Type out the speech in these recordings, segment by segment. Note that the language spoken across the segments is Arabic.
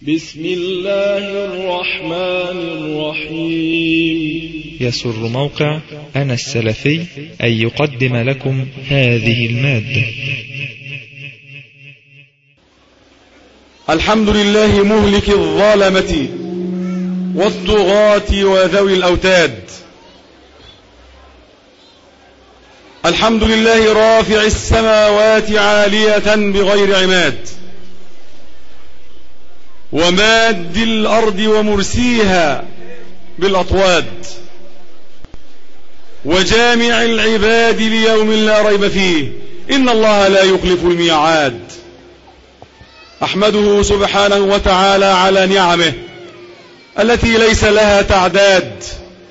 بسم الله الرحمن الرحيم. يسر موقع أنا السلفي أن يقدم لكم هذه المادة. الحمد لله مهلك الظالمة والطغاة وذوي الأوتاد. الحمد لله رافع السماوات عالية بغير عماد، وماد الأرض ومرسيها بالأطواد، وجامع العباد ليوم لا ريب فيه، إن الله لا يخلف الميعاد. أحمده سبحانه وتعالى على نعمه التي ليس لها تعداد،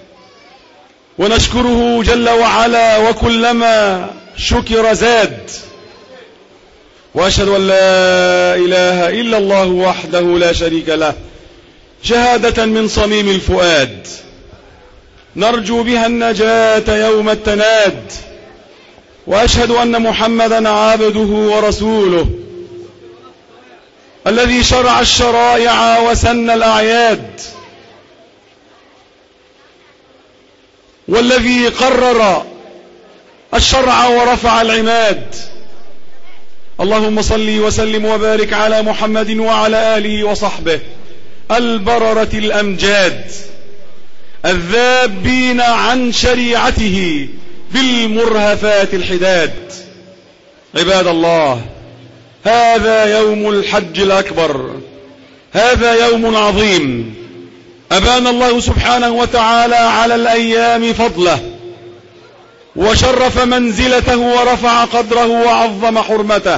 ونشكره جل وعلا وكلما شكر زاد، وأشهد أن لا إله إلا الله وحده لا شريك له شهادة من صميم الفؤاد نرجو بها النجاة يوم التناد. وأشهد أن محمدا عبده ورسوله الذي شرع الشرائع وسن الأعياد، والذي قرر الشرع ورفع العماد. اللهم صل وسلم وبارك على محمد وعلى آله وصحبه البررة الأمجاد الذابين عن شريعته بالمرهفات الحداد. عباد الله، هذا يوم الحج الأكبر، هذا يوم عظيم أبان الله سبحانه وتعالى على الأيام فضله، وشرف منزلته ورفع قدره وعظم حرمته.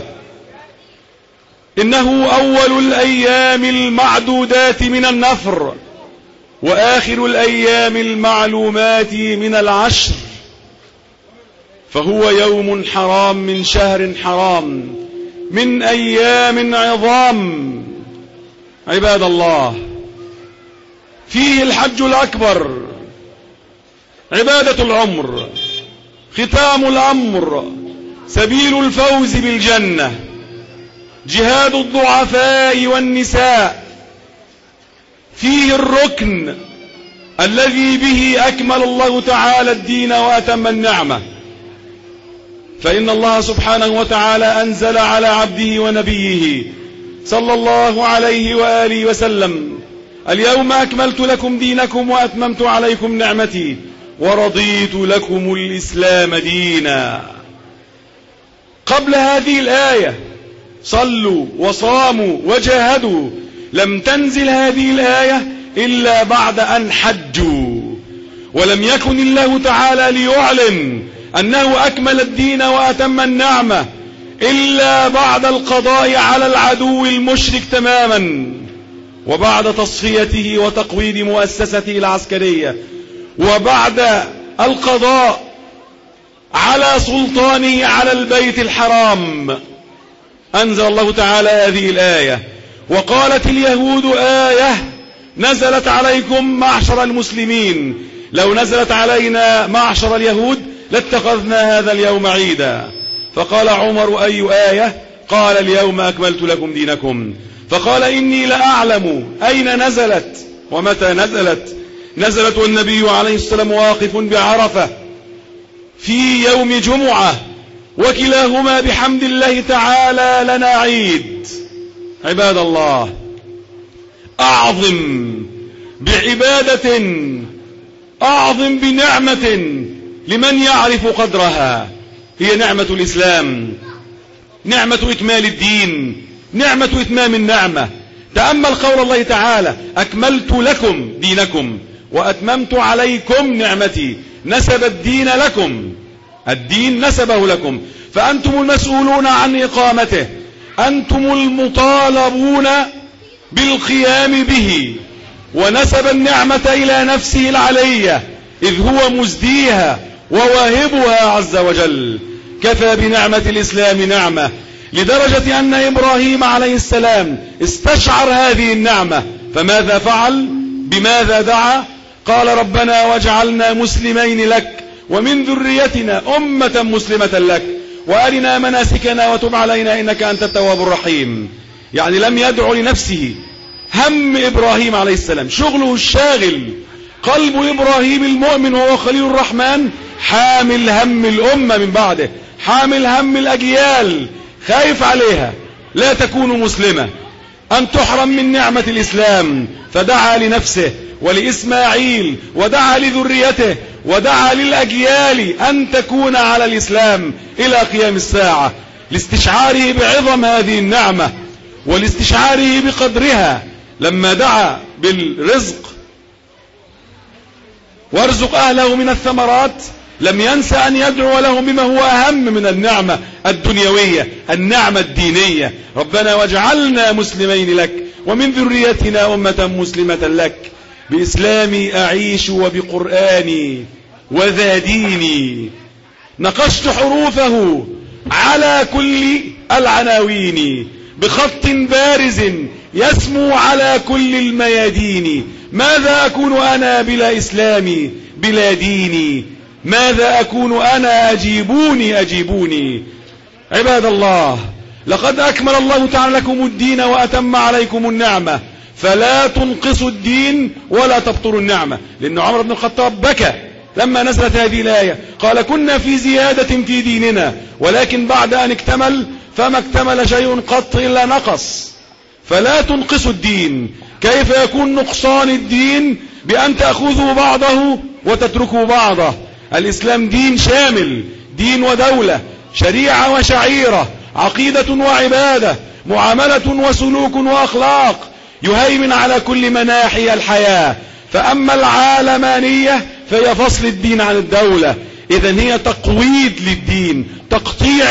إنه أول الأيام المعدودات من النفر، وآخر الأيام المعلومات من العشر، فهو يوم حرام من شهر حرام من أيام عظام. عباد الله، فيه الحج الأكبر، عبادة العمر، ختام الأمر، سبيل الفوز بالجنة، جهاد الضعفاء والنساء، فيه الركن الذي به أكمل الله تعالى الدين وأتم النعمة. فإن الله سبحانه وتعالى أنزل على عبده ونبيه صلى الله عليه وآله وسلم: اليوم أكملت لكم دينكم وأتممت عليكم نعمتي ورضيت لكم الإسلام دينا. قبل هذه الآية صلوا وصاموا وجاهدوا، لم تنزل هذه الآية إلا بعد أن حجوا، ولم يكن الله تعالى ليعلن أنه أكمل الدين وأتم النعمة إلا بعد القضاء على العدو المشرك تماما، وبعد تصفيته وتقويض مؤسسته العسكرية، وبعد القضاء على سلطانه على البيت الحرام. أنزل الله تعالى هذه الآية: وقالت اليهود آية نزلت عليكم معشر المسلمين، لو نزلت علينا معشر اليهود لاتخذنا هذا اليوم عيدا. فقال عمر: أي آية؟ قال: اليوم أكملت لكم دينكم. فقال: إني لأعلم أين نزلت ومتى نزلت. نزلت والنبي عليه السلام واقف بعرفة في يوم جمعة، وكلاهما بحمد الله تعالى لنا عيد. عباد الله، أعظم بعبادة، أعظم بنعمة لمن يعرف قدرها هي نعمة الإسلام، نعمة إكمال الدين، نعمة إتمام النعمة. تأمل قول الله تعالى: أكملت لكم دينكم وأتممت عليكم نعمتي. نسب الدين لكم، الدين نسبه لكم، فأنتم المسؤولون عن إقامته، أنتم المطالبون بالقيام به. ونسب النعمة إلى نفسه العلية، إذ هو مزديها وواهبها عز وجل. كفى بنعمة الإسلام نعمة، لدرجة أن إبراهيم عليه السلام استشعر هذه النعمة، فماذا فعل؟ بماذا دعا؟ قال: ربنا واجعلنا مسلمين لك ومن ذريتنا أمة مسلمة لك وأرنا مناسكنا وتب علينا إنك أنت التواب الرحيم. يعني لم يدعو لنفسه، هم إبراهيم عليه السلام، شغله الشاغل، قلب إبراهيم المؤمن وهو خليل الرحمن حامل هم الأمة من بعده، حامل هم الأجيال، خايف عليها لا تكون مسلمة، أن تحرم من نعمة الإسلام، فدعا لنفسه ولإسماعيل ودعا لذريته ودعا للأجيال أن تكون على الإسلام إلى قيام الساعة، لاستشعاره بعظم هذه النعمة ولاستشعاره بقدرها. لما دعا بالرزق وارزق أهله من الثمرات لم ينسى أن يدعو لهم بما هو أهم من النعمة الدنيوية، النعمة الدينية. ربنا واجعلنا مسلمين لك ومن ذريتنا أمة مسلمة لك، بإسلامي أعيش وبقرآني وذا ديني، نقشت حروفه على كل العناوين، بخط بارز يسمو على كل الميادين. ماذا أكون أنا بلا إسلامي بلا ديني؟ ماذا أكون أنا؟ أجيبوني أجيبوني. عباد الله، لقد أكمل الله تعالى لكم الدين وأتم عليكم النعمة، فلا تنقصوا الدين ولا تبطروا النعمة. لأن عمر بن الخطاب بكى لما نزلت هذه الآية، قال كنا في زيادة في ديننا، ولكن بعد أن اكتمل فما اكتمل شيء قط إلا نقص. فلا تنقصوا الدين. كيف يكون نقصان الدين؟ بأن تأخذوا بعضه وتتركوا بعضه. الإسلام دين شامل، دين ودولة، شريعة وشعيرة، عقيدة وعبادة، معاملة وسلوك وأخلاق، يهيمن على كل مناحي الحياة. فأما العالمانية فهي فصل الدين عن الدولة، إذن هي تقويض للدين، تقطيع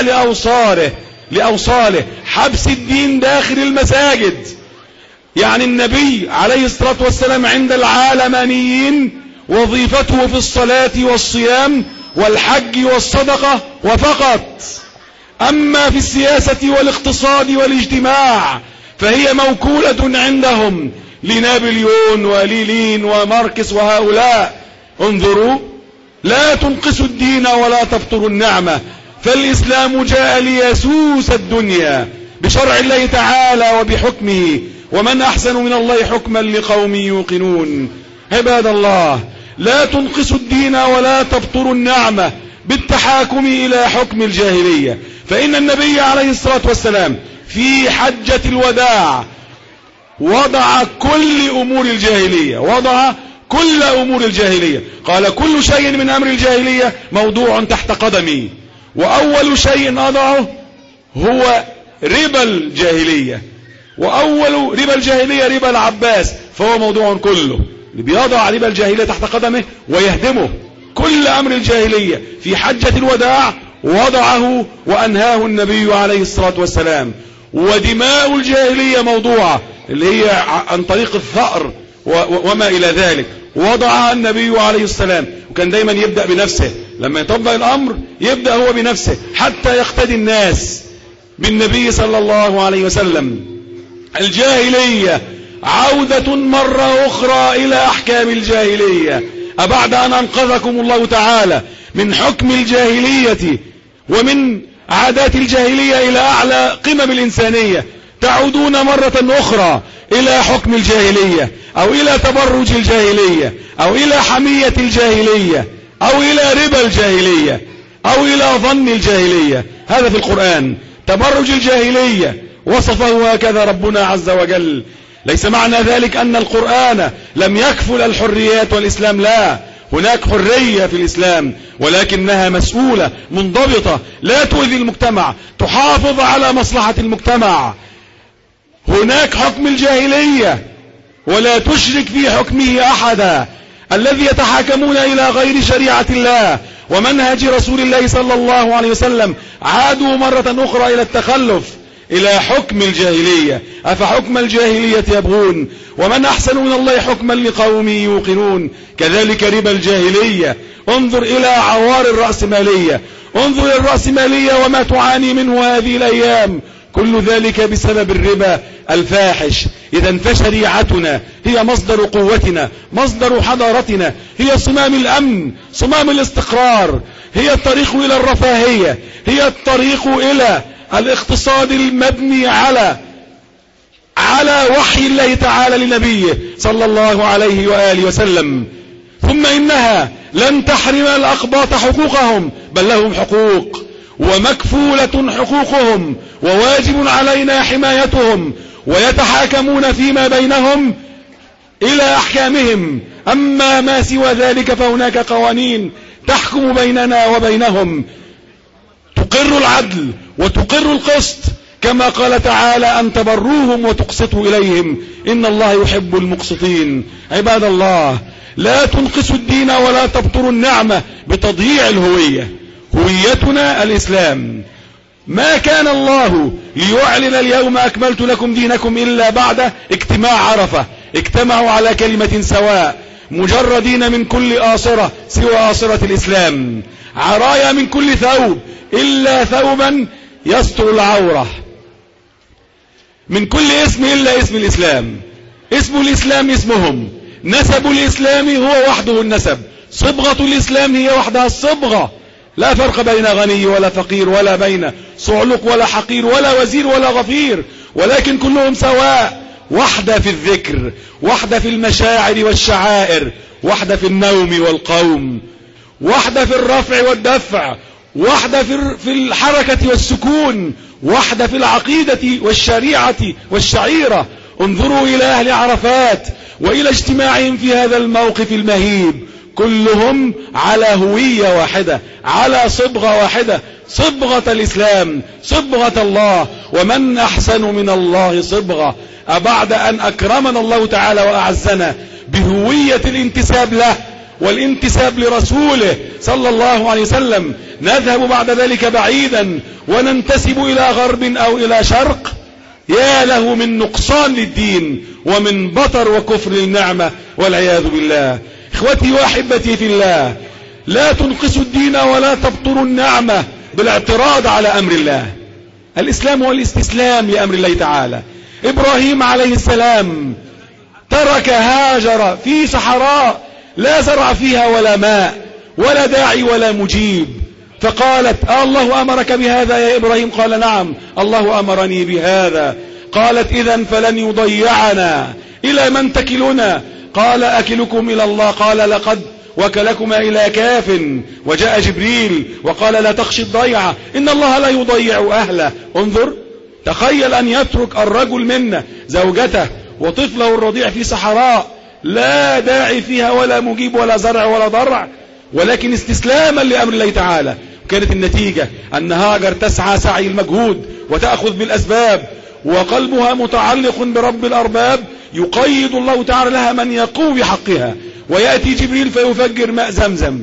لأوصاله، حبس الدين داخل المساجد. يعني النبي عليه الصلاة والسلام عند العالمانيين وظيفته في الصلاة والصيام والحج والصدقة وفقط. أما في السياسة والاقتصاد والاجتماع فهي موكولة عندهم لنابليون وليلين وماركس وهؤلاء. انظروا، لا تنقصوا الدين ولا تبطروا النعمة، فالإسلام جاء ليسوس الدنيا بشرع الله تعالى وبحكمه، ومن أحسن من الله حكما لقوم يوقنون. عباد الله، لا تنقصوا الدين ولا تبطروا النعمة بالتحاكم إلى حكم الجاهلية، فإن النبي عليه الصلاة والسلام في حجة الوداع وضع كل أمور الجاهلية، قال كل شيء من أمر الجاهلية موضوع تحت قدمي، وأول شيء أضعه هو ربا الجاهلية، وأول ربا الجاهلية ربا العباس، فهو موضوع كله. اللي بيضع ربا الجاهلية تحت قدمه ويهدمه، كل أمر الجاهلية في حجة الوداع وضعه وأنهاه النبي عليه الصلاة والسلام. ودماء الجاهلية موضوعة، اللي هي عن طريق الثأر وما إلى ذلك، وضعها النبي عليه السلام. وكان دايما يبدأ بنفسه، لما يطبق الأمر يبدأ هو بنفسه حتى يقتدي الناس بالنبي صلى الله عليه وسلم. الجاهلية عودة مرة أخرى إلى أحكام الجاهلية، أبعد أن أنقذكم الله تعالى من حكم الجاهلية ومن عادات الجاهلية إلى أعلى قمم الإنسانية، تعودون مرة أخرى إلى حكم الجاهلية، أو إلى تبرج الجاهلية، أو إلى حمية الجاهلية، أو إلى ربا الجاهلية، أو إلى ظن الجاهلية. هذا في القرآن تبرج الجاهلية وصفه هكذا ربنا عز وجل. ليس معنى ذلك أن القرآن لم يكفل الحريات والإسلام، لا، هناك حرية في الإسلام، ولكنها مسؤولة منضبطة، لا تؤذي المجتمع، تحافظ على مصلحة المجتمع. هناك حكم الجاهلية ولا تشرك في حكمه أحدا، الذي يتحاكمون إلى غير شريعة الله ومنهج رسول الله صلى الله عليه وسلم عادوا مرة أخرى إلى التخلف، إلى حكم الجاهلية. أفحكم الجاهلية يبغون ومن أحسن من الله حكما لقوم يوقنون. كذلك ربا الجاهلية. انظر إلى عوار الرأسمالية، انظر إلى الرأسمالية وما تعاني منه هذه الأيام، كل ذلك بسبب الربا الفاحش. إذا فشريعتنا هي مصدر قوتنا، مصدر حضارتنا، هي صمام الأمن، صمام الاستقرار، هي الطريق إلى الرفاهية، هي الطريق إلى الاقتصاد المبني على على وحي الله تعالى لنبيه صلى الله عليه وآله وسلم. ثم إنها لن تحرم الأقباط حقوقهم، بل لهم حقوق ومكفولة حقوقهم، وواجب علينا حمايتهم، ويتحاكمون فيما بينهم إلى أحكامهم. أما ما سوى ذلك فهناك قوانين تحكم بيننا وبينهم تقر العدل وتقر القسط، كما قال تعالى أن تبروهم وتقسطوا إليهم إن الله يحب المقسطين. عباد الله، لا تنقصوا الدين ولا تبطروا النعمة بتضييع الهوية. هويتنا الإسلام. ما كان الله ليعلن اليوم أكملت لكم دينكم إلا بعد اجتماع عرفة. اجتمعوا على كلمة سواء، مجردين من كل آصرة سوى آصرة الإسلام، عرايا من كل ثوب إلا ثوبا يستر العورة، من كل اسم إلا اسم الإسلام. اسم الإسلام اسمهم، نسب الإسلام هو وحده النسب، صبغة الإسلام هي وحدها الصبغة. لا فرق بين غني ولا فقير، ولا بين صعلق ولا حقير، ولا وزير ولا غفير، ولكن كلهم سواء. وحدة في الذكر، وحدة في المشاعر والشعائر، وحدة في النوم والقوم، وحدة في الرفع والدفع، وحدة في الحركة والسكون، وحدة في العقيدة والشريعة والشعيرة. انظروا إلى أهل عرفات وإلى اجتماعهم في هذا الموقف المهيب، كلهم على هوية واحدة، على صبغة واحدة، صبغة الإسلام، صبغة الله. ومن أحسن من الله صبغة. أبعد أن أكرمنا الله تعالى وأعزنا بهوية الانتساب له والانتساب لرسوله صلى الله عليه وسلم، نذهب بعد ذلك بعيدا وننتسب إلى غرب أو إلى شرق؟ يا له من نقصان للدين ومن بطر وكفر للنعمة والعياذ بالله. إخوتي وأحبتي في الله، لا تنقصوا الدين ولا تبطروا النعمة بالاعتراض على أمر الله. الإسلام هو الاستسلام لأمر الله تعالى. إبراهيم عليه السلام ترك هاجر في صحراء لا زرع فيها ولا ماء ولا داعي ولا مجيب، فقالت الله أمرك بهذا يا إبراهيم؟ قال نعم، الله أمرني بهذا. قالت إذن فلن يضيعنا، إلى من تكلنا؟ قال أكلكم إلى الله. قال لقد وكلكما إلى كاف. وجاء جبريل وقال لا تخشي الضيعة، إن الله لا يضيع أهله. انظر، تخيل أن يترك الرجل منا زوجته وطفله الرضيع في صحراء لا داعي فيها ولا مجيب ولا زرع ولا ضرع، ولكن استسلاما لأمر الله تعالى. كانت النتيجة أن هاجر تسعى سعي المجهود وتأخذ بالأسباب، وقلبها متعلق برب الأرباب، يقيد الله تعالى لها من يقوم بحقها، ويأتي جبريل فيفجر ماء زمزم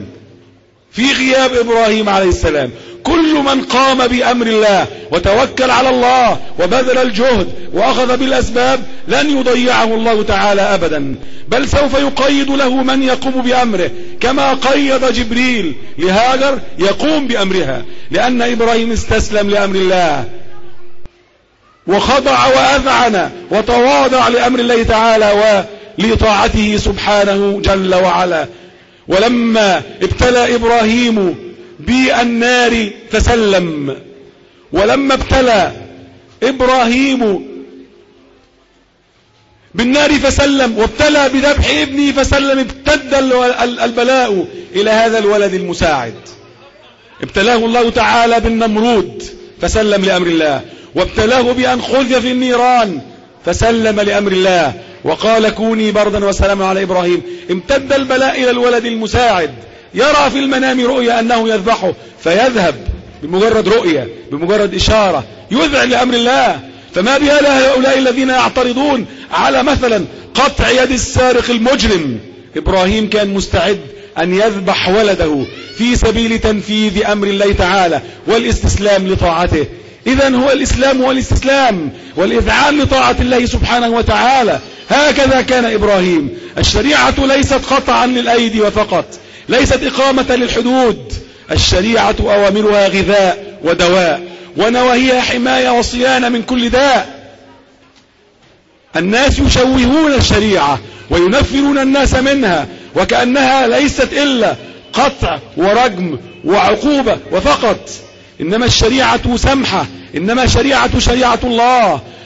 في غياب إبراهيم عليه السلام. كل من قام بأمر الله وتوكل على الله وبذل الجهد وأخذ بالأسباب لن يضيعه الله تعالى أبدا، بل سوف يقيد له من يقوم بأمره، كما قيد جبريل لهاجر يقوم بأمرها، لأن إبراهيم استسلم لأمر الله وخضع وأذعن وتواضع لأمر الله تعالى ولطاعته سبحانه جل وعلا. ولما ابتلى إبراهيم بالنار فسلم، ولما ابتلى إبراهيم بالنار فسلم، وابتلى بذبح ابنه فسلم، امتد البلاء إلى هذا الولد المساعد. ابتلاه الله تعالى بالنمرود فسلم لأمر الله، وابتلاه بأن خذ في النيران فسلم لأمر الله وقال كوني بردا وسلاما على إبراهيم. امتد البلاء إلى الولد المساعد، يرى في المنام رؤيا أنه يذبحه فيذهب بمجرد رؤية، بمجرد إشارة، يذعن لأمر الله. فما بهال هؤلاء الذين يعترضون على مثلا قطع يد السارق المجرم؟ إبراهيم كان مستعد أن يذبح ولده في سبيل تنفيذ أمر الله تعالى والاستسلام لطاعته. إذن هو الإسلام والاستسلام والإذعان لطاعة الله سبحانه وتعالى. هكذا كان إبراهيم. الشريعة ليست قطعا للأيدي وفقط، ليست إقامة للحدود. الشريعة أوامرها غذاء ودواء، ونواهيها حماية وصيانة من كل داء. الناس يشوهون الشريعة وينفرون الناس منها وكأنها ليست إلا قطع ورجم وعقوبة وفقط. إنما الشريعة سمحة، إنما شريعة الله.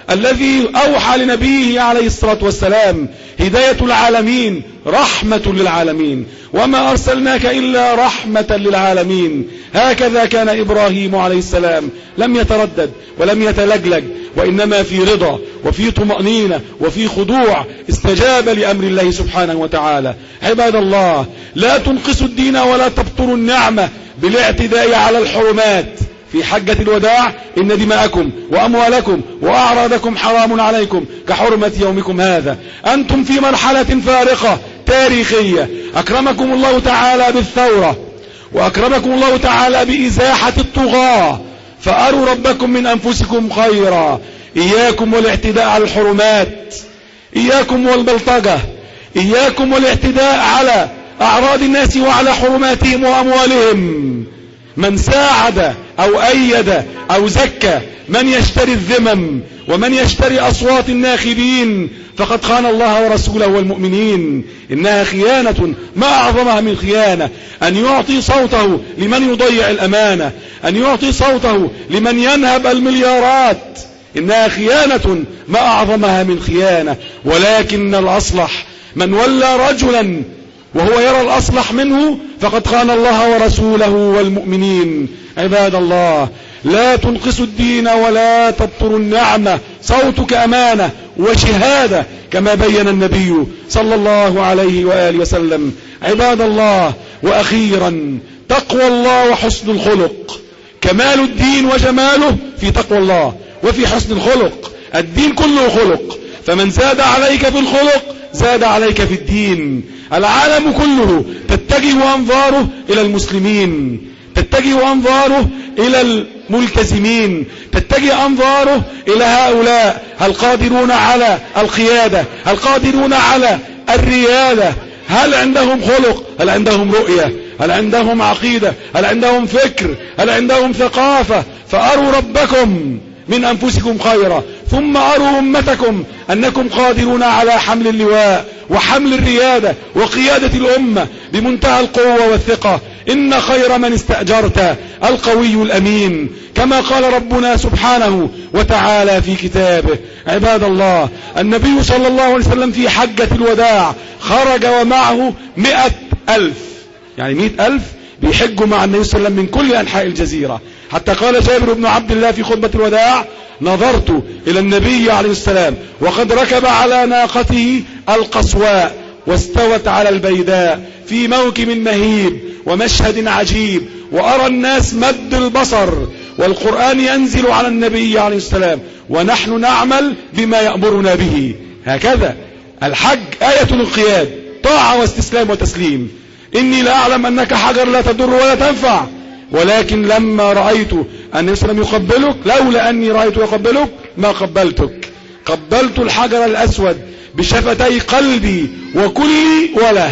الذي أوحى لنبيه عليه الصلاة والسلام هداية العالمين، رحمة للعالمين، وما أرسلناك إلا رحمة للعالمين. هكذا كان إبراهيم عليه السلام، لم يتردد ولم يتلجلج، وإنما في رضا وفي طمأنينة وفي خضوع استجاب لأمر الله سبحانه وتعالى. عباد الله، لا تنقصوا الدين ولا تبطروا النعمة بالاعتداء على الحرمات. في حجة الوداع إن دماءكم وأموالكم وأعراضكم حرام عليكم كحرمة يومكم هذا. أنتم في مرحلة فارقة تاريخية، أكرمكم الله تعالى بالثورة، وأكرمكم الله تعالى بإزاحة الطغاة، فأروا ربكم من أنفسكم خيرا. إياكم والاعتداء على الحرمات، إياكم والبلطجة، إياكم والاعتداء على أعراض الناس وعلى حرماتهم وأموالهم. من ساعد أو أيد أو زكى من يشتري الذمم ومن يشتري أصوات الناخبين فقد خان الله ورسوله والمؤمنين. إنها خيانة ما أعظمها من خيانة، أن يعطي صوته لمن يضيع الأمانة، أن يعطي صوته لمن ينهب المليارات. إنها خيانة ما أعظمها من خيانة. ولكن الأصلح من ولى رجلا وهو يرى الأصلح منه فقد خان الله ورسوله والمؤمنين. عباد الله، لا تنقصوا الدين ولا تبطروا النعمة. صوتك أمانة وشهادة كما بين النبي صلى الله عليه وآله وسلم. عباد الله، وأخيرا تقوى الله وحسن الخلق. كمال الدين وجماله في تقوى الله وفي حسن الخلق. الدين كله خلق، فمن زاد عليك في الخلق زاد عليك في الدين. العالم كله تتجه أنظاره إلى المسلمين، تتجه أنظاره إلى الملتزمين، تتجه أنظاره إلى هؤلاء. هل قادرون على القيادة؟ هل قادرون على الريادة؟ هل عندهم خلق؟ هل عندهم رؤية؟ هل عندهم عقيدة؟ هل عندهم فكر؟ هل عندهم ثقافة؟ فأروا ربكم من أنفسكم خيرا، ثم أروا أمتكم أنكم قادرون على حمل اللواء وحمل الريادة وقيادة الأمة بمنتهى القوة والثقة. إن خير من استأجرت القوي الأمين، كما قال ربنا سبحانه وتعالى في كتابه. عباد الله، النبي صلى الله عليه وسلم في حجة الوداع خرج ومعه 100,000، يعني 100,000 بيحجوا مع النبي صلى الله عليه وسلم من كل أنحاء الجزيرة. حتى قال جابر بن عبد الله في خطبة الوداع: نظرت إلى النبي عليه السلام وقد ركب على ناقته القصواء واستوت على البيداء في موكب مهيب ومشهد عجيب، وأرى الناس مد البصر والقرآن ينزل على النبي عليه السلام ونحن نعمل بما يأمرنا به. هكذا الحج آية الانقياد، طاعة واستسلام وتسليم. إني لأعلم أنك حجر لا تضر ولا تنفع، ولكن لما رأيت النبي صلى الله عليه وسلم يقبلك، لولا أني رأيت يقبلك ما قبلتك. قبلت الحجر الأسود بشفتي قلبي وكلي وله،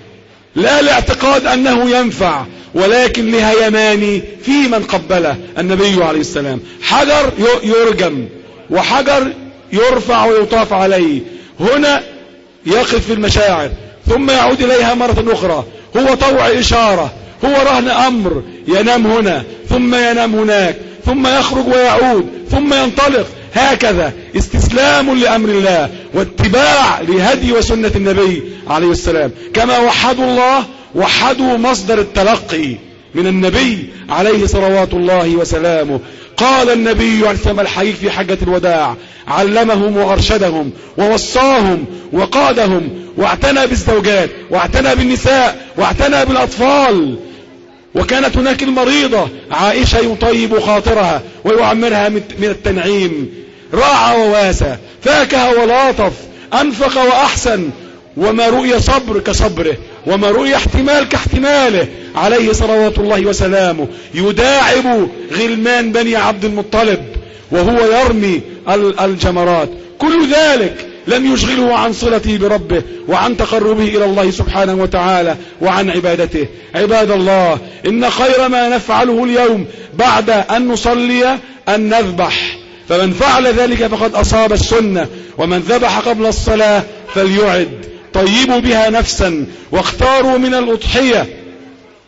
لا لاعتقاد أنه ينفع، ولكن لهيماني في من قبله النبي عليه السلام. حجر يرجم وحجر يرفع ويطاف عليه، هنا يقف في المشاعر ثم يعود إليها مرة أخرى. هو طوع إشارة، هو رهن أمر، ينام هنا ثم ينام هناك ثم يخرج ويعود ثم ينطلق. هكذا استسلام لأمر الله واتباع لهدي وسنة النبي عليه السلام. كما وحدوا الله وحدوا مصدر التلقي من النبي عليه صلوات الله وسلامه. قال النبي عليه السلام الحديث في حجة الوداع: علمهم وأرشدهم ووصاهم وقادهم، واعتنى بالزوجات واعتنى بالنساء واعتنى بالأطفال. وكانت هناك المريضة عائشة يطيب خاطرها ويعمرها من التنعيم. راعى وواسى، فاكه ولاطف، أنفق وأحسن، وما رؤي صبر كصبره وما رؤي احتمال كاحتماله عليه صلوات الله وسلامه. يداعب غلمان بني عبد المطلب وهو يرمي الجمرات. كل ذلك لم يشغله عن صلته بربه وعن تقربه إلى الله سبحانه وتعالى وعن عبادته. عباد الله، إن خير ما نفعله اليوم بعد أن نصلي أن نذبح، فمن فعل ذلك فقد أصاب السنة، ومن ذبح قبل الصلاة فليعد. طيبوا بها نفسا واختاروا من الأضحية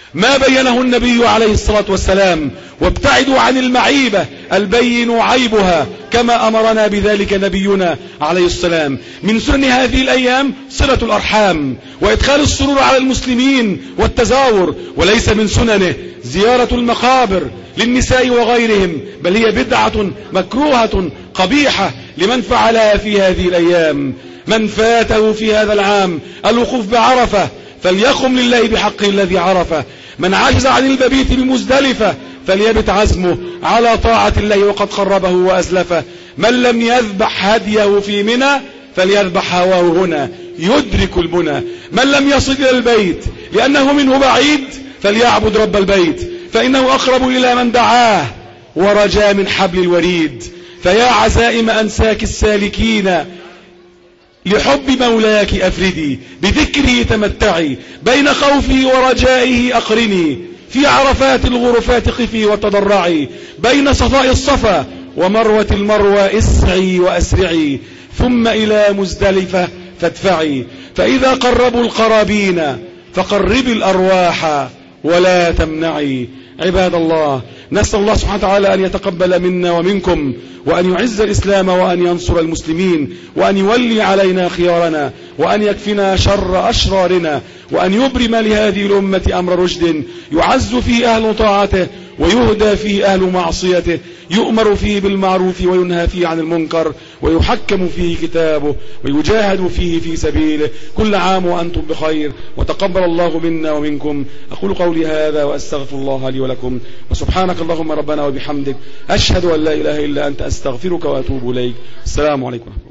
ما بينه النبي عليه الصلاة والسلام، وابتعدوا عن المعيبة البين عيبها كما أمرنا بذلك نبينا عليه السلام. من سنن هذه الأيام صلة الأرحام وإدخال السرور على المسلمين والتزاور، وليس من سننه زيارة المقابر للنساء وغيرهم، بل هي بدعة مكروهة قبيحة لمن فعلها في هذه الأيام. من فاته في هذا العام الوقوف بعرفة فليقم لله بحقه الذي عرفه. من عجز عن المبيت بمزدلفة فليبت عزمه على طاعة الله وقد قربه وأزلفه. من لم يذبح هديه في منى فليذبح هواه هنا يدرك المنى. من لم يصل إلى البيت لأنه منه بعيد فليعبد رب البيت فإنه أقرب إلى من دعاه ورجا من حبل الوريد. فيا عزائم أنساك السالكين لحب مولاك أفردي، بذكره تمتعي، بين خوفه ورجائه أقرني، في عرفات الغرفات قفي وتضرعي، بين صفاء الصفا ومروة المروى اسعي وأسرعي، ثم إلى مزدلفة فادفعي. فإذا قربوا القرابين فقربي الأرواح ولا تمنعي. عباد الله، نسأل الله سبحانه وتعالى أن يتقبل منا ومنكم، وأن يعز الإسلام وأن ينصر المسلمين، وأن يولي علينا خيارنا، وأن يكفنا شر أشرارنا، وأن يبرم لهذه الأمة أمر رشد يعز فيه أهل طاعته ويهدى فيه أهل معصيته، يؤمر فيه بالمعروف وينهى فيه عن المنكر، ويحكم فيه كتابه ويجاهد فيه في سبيله. كل عام وأنتم بخير، وتقبل الله منا ومنكم. أقول قولي هذا وأستغفر الله لي ولكم، وسبحانك اللهم ربنا وبحمدك، أشهد أن لا إله إلا أنت، أستغفرك وأتوب إليك. السلام عليكم.